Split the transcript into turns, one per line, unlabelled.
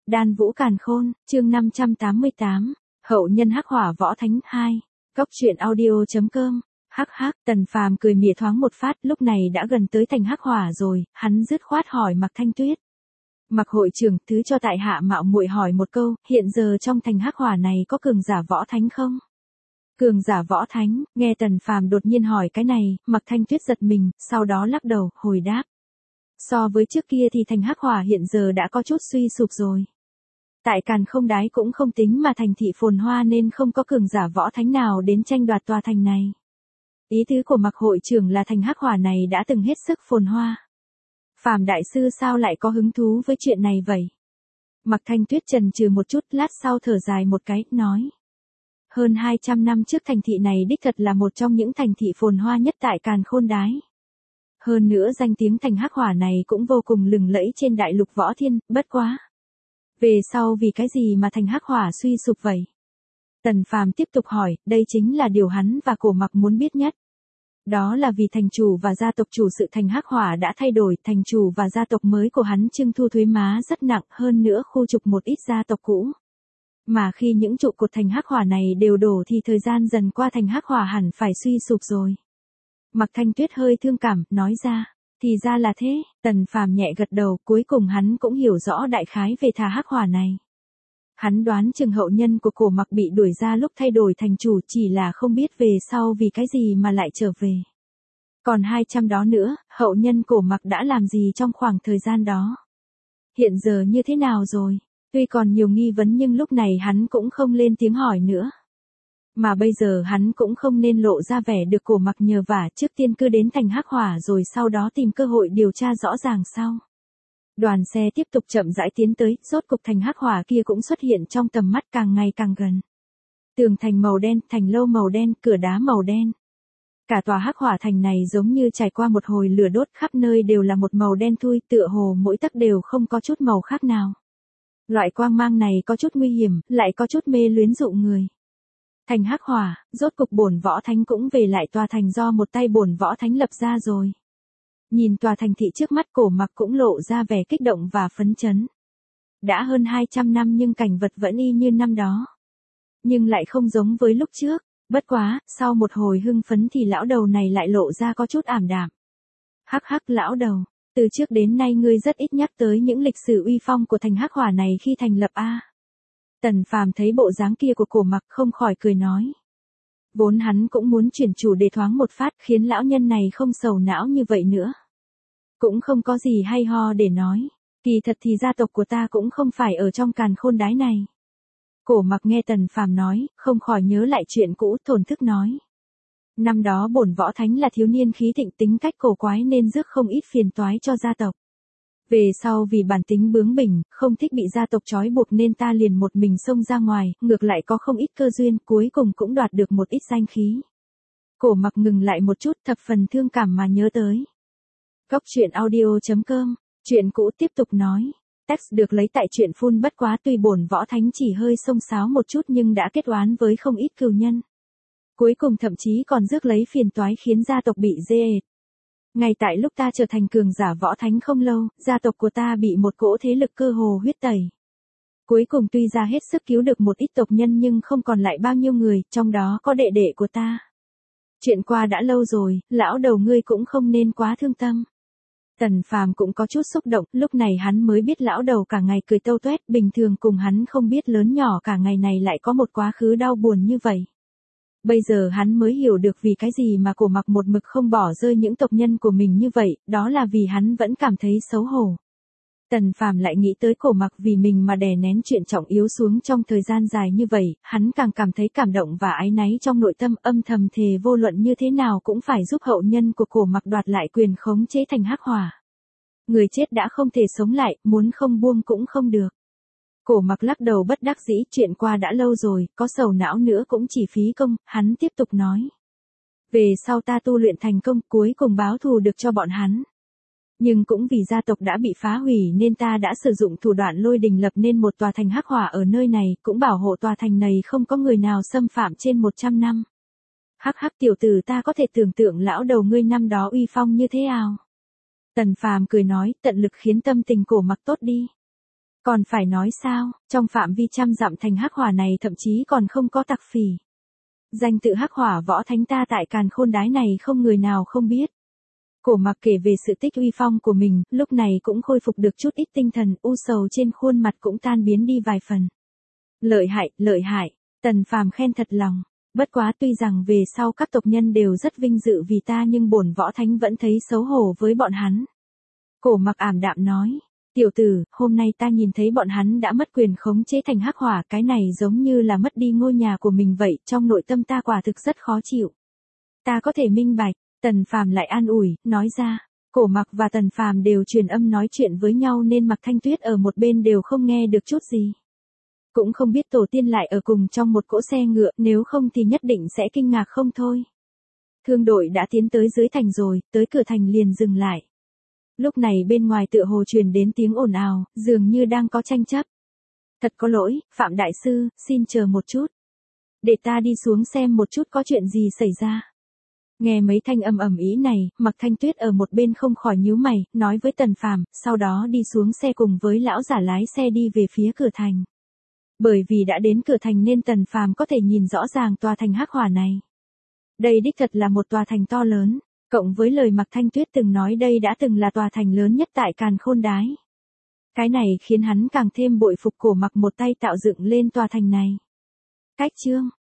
Đan Vũ Càn Khôn, chương 588, Hậu nhân hắc hỏa võ thánh 2, Cốc truyện audio.com. Hắc hắc, Tần Phàm cười mỉa thoáng một phát, lúc này đã gần tới thành hắc hỏa rồi, hắn dứt khoát hỏi Mạc Thanh Tuyết. Mạc hội trưởng, thứ cho tại hạ mạo muội hỏi một câu, hiện giờ trong thành hắc hỏa này có cường giả võ thánh không? Cường giả võ thánh, nghe Tần Phàm đột nhiên hỏi cái này, Mạc Thanh Tuyết giật mình, sau đó lắc đầu, hồi đáp. So với trước kia thì thành hắc hỏa hiện giờ đã có chút suy sụp rồi. Tại Càn Không Đái cũng không tính mà thành thị phồn hoa nên không có cường giả võ thánh nào đến tranh đoạt tòa thành này. Ý tứ của Mạc hội trưởng là thành hắc hỏa này đã từng hết sức phồn hoa. Phàm đại sư sao lại có hứng thú với chuyện này vậy? Mạc Thanh Tuyết chần chừ một chút, lát sau thở dài một cái, nói. Hơn 200 năm trước thành thị này đích thật là một trong những thành thị phồn hoa nhất tại Càn Khôn Đái. Hơn nữa danh tiếng thành hắc hỏa này cũng vô cùng lừng lẫy trên đại lục võ thiên, bất quá. Về sau vì cái gì mà thành hắc hỏa suy sụp vậy? Tần Phàm tiếp tục hỏi, đây chính là điều hắn và Cổ Mặc muốn biết nhất. Đó là vì thành chủ và gia tộc chủ sự thành hắc hỏa đã thay đổi, thành chủ và gia tộc mới của hắn trưng thu thuế má rất nặng, hơn nữa khu trục một ít gia tộc cũ. Mà khi những trụ cột thành hắc hỏa này đều đổ thì thời gian dần qua thành hắc hỏa hẳn phải suy sụp rồi. Mạc Thanh Tuyết hơi thương cảm, nói ra, thì ra là thế. Tần Phàm nhẹ gật đầu, cuối cùng hắn cũng hiểu rõ đại khái về thà hắc hỏa này. Hắn đoán chừng hậu nhân của Cổ Mặc bị đuổi ra lúc thay đổi thành chủ, chỉ là không biết về sau vì cái gì mà lại trở về. Còn 200 đó nữa, hậu nhân Cổ Mặc đã làm gì trong khoảng thời gian đó? Hiện giờ như thế nào rồi? Tuy còn nhiều nghi vấn nhưng lúc này hắn cũng không lên tiếng hỏi nữa. Mà bây giờ hắn cũng không nên lộ ra vẻ được Cổ Mặc nhờ vả, trước tiên cứ đến thành hắc hỏa rồi sau đó tìm cơ hội điều tra rõ ràng sau. Đoàn xe tiếp tục chậm rãi tiến tới, rốt cục thành hắc hỏa kia cũng xuất hiện trong tầm mắt càng ngày càng gần. Tường thành màu đen, thành lâu màu đen, cửa đá màu đen. Cả tòa hắc hỏa thành này giống như trải qua một hồi lửa đốt, khắp nơi đều là một màu đen thui, tựa hồ mỗi tấc đều không có chút màu khác nào. Loại quang mang này có chút nguy hiểm, lại có chút mê luyến dụ người. Thành hắc hỏa, rốt cục bổn võ thánh cũng về lại tòa thành do một tay bổn võ thánh lập ra rồi. Nhìn tòa thành thị trước mắt, Cổ Mặc cũng lộ ra vẻ kích động và phấn chấn. Đã hơn 200 năm nhưng cảnh vật vẫn y như năm đó. Nhưng lại không giống với lúc trước, bất quá, sau một hồi hưng phấn thì lão đầu này lại lộ ra có chút ảm đạm. Hắc hắc lão đầu, từ trước đến nay ngươi rất ít nhắc tới những lịch sử uy phong của thành hắc hỏa này khi thành lập a. Tần Phàm thấy bộ dáng kia của Cổ Mặc không khỏi cười nói. Vốn hắn cũng muốn chuyển chủ đề thoáng một phát khiến lão nhân này không sầu não như vậy nữa. Cũng không có gì hay ho để nói. Kỳ thật thì gia tộc của ta cũng không phải ở trong Càn Khôn Đái này. Cổ Mặc nghe Tần Phàm nói, không khỏi nhớ lại chuyện cũ, thổn thức nói. Năm đó bổn võ thánh là thiếu niên khí thịnh, tính cách cổ quái nên rước không ít phiền toái cho gia tộc. Về sau vì bản tính bướng bỉnh, không thích bị gia tộc trói buộc nên ta liền một mình xông ra ngoài, ngược lại có không ít cơ duyên, cuối cùng cũng đoạt được một ít danh khí. Cổ Mặc ngừng lại một chút, thập phần thương cảm mà nhớ tới. Cốc truyện audio.com, chuyện cũ tiếp tục nói. Text được lấy tại truyện Phun, bất quá tuy bổn võ thánh chỉ hơi xông xáo một chút nhưng đã kết oán với không ít cừu nhân. Cuối cùng thậm chí còn rước lấy phiền toái khiến gia tộc bị dê ệt. Ngay tại lúc ta trở thành cường giả võ thánh không lâu, gia tộc của ta bị một cỗ thế lực cơ hồ huyết tẩy. Cuối cùng tuy ra hết sức cứu được một ít tộc nhân nhưng không còn lại bao nhiêu người, trong đó có đệ đệ của ta. Chuyện qua đã lâu rồi, lão đầu ngươi cũng không nên quá thương tâm. Tần Phàm cũng có chút xúc động, lúc này hắn mới biết lão đầu cả ngày cười tâu tuét, bình thường cùng hắn không biết lớn nhỏ cả ngày này lại có một quá khứ đau buồn như vậy. Bây giờ hắn mới hiểu được vì cái gì mà Cổ Mặc một mực không bỏ rơi những tộc nhân của mình như vậy, đó là vì hắn vẫn cảm thấy xấu hổ. Tần Phàm lại nghĩ tới Cổ Mặc vì mình mà đè nén chuyện trọng yếu xuống trong thời gian dài như vậy, hắn càng cảm thấy cảm động và áy náy trong nội tâm, âm thầm thề vô luận như thế nào cũng phải giúp hậu nhân của Cổ Mặc đoạt lại quyền khống chế thành hắc hỏa. Người chết đã không thể sống lại, muốn không buông cũng không được. Cổ Mặc lắc đầu bất đắc dĩ, chuyện qua đã lâu rồi, có sầu não nữa cũng chỉ phí công, hắn tiếp tục nói. Về sau ta tu luyện thành công, cuối cùng báo thù được cho bọn hắn. Nhưng cũng vì gia tộc đã bị phá hủy nên ta đã sử dụng thủ đoạn lôi đình lập nên một tòa thành hắc hỏa ở nơi này, cũng bảo hộ tòa thành này không có người nào xâm phạm trên 100 năm. Hắc hắc tiểu tử, ta có thể tưởng tượng lão đầu ngươi năm đó uy phong như thế nào. Tần Phàm cười nói, tận lực khiến tâm tình Cổ Mặc tốt đi. Còn phải nói sao, trong phạm vi trăm dặm thành Hắc Hỏa này thậm chí còn không có tặc phỉ. Danh tự Hắc Hỏa võ thánh ta tại Càn Khôn Đái này không người nào không biết. Cổ Mặc kể về sự tích uy phong của mình, lúc này cũng khôi phục được chút ít tinh thần, u sầu trên khuôn mặt cũng tan biến đi vài phần. Lợi hại, Tần Phàm khen thật lòng. Bất quá tuy rằng về sau các tộc nhân đều rất vinh dự vì ta nhưng bổn võ thánh vẫn thấy xấu hổ với bọn hắn. Cổ Mặc ảm đạm nói, tiểu tử, hôm nay ta nhìn thấy bọn hắn đã mất quyền khống chế thành Hắc Hỏa, cái này giống như là mất đi ngôi nhà của mình vậy, trong nội tâm ta quả thực rất khó chịu. Ta có thể minh bạch, Tần Phàm lại an ủi, nói ra. Cổ Mặc và Tần Phàm đều truyền âm nói chuyện với nhau nên Mạc Thanh Tuyết ở một bên đều không nghe được chút gì. Cũng không biết tổ tiên lại ở cùng trong một cỗ xe ngựa, nếu không thì nhất định sẽ kinh ngạc không thôi. Thương đội đã tiến tới dưới thành rồi, tới cửa thành liền dừng lại. Lúc này bên ngoài tựa hồ truyền đến tiếng ồn ào, dường như đang có tranh chấp. Thật có lỗi, Phạm Đại Sư, xin chờ một chút. Để ta đi xuống xem một chút có chuyện gì xảy ra. Nghe mấy thanh âm ầm ĩ này, Mạc Thanh Tuyết ở một bên không khỏi nhíu mày, nói với Tần Phàm, sau đó đi xuống xe cùng với lão giả lái xe đi về phía cửa thành. Bởi vì đã đến cửa thành nên Tần Phàm có thể nhìn rõ ràng tòa thành Hắc Hỏa này. Đây đích thật là một tòa thành to lớn, cộng với lời Mạc Thanh Tuyết từng nói đây đã từng là tòa thành lớn nhất tại Càn Khôn Đái. Cái này khiến hắn càng thêm bội phục Cổ Mặc một tay tạo dựng lên tòa thành này. Cách chương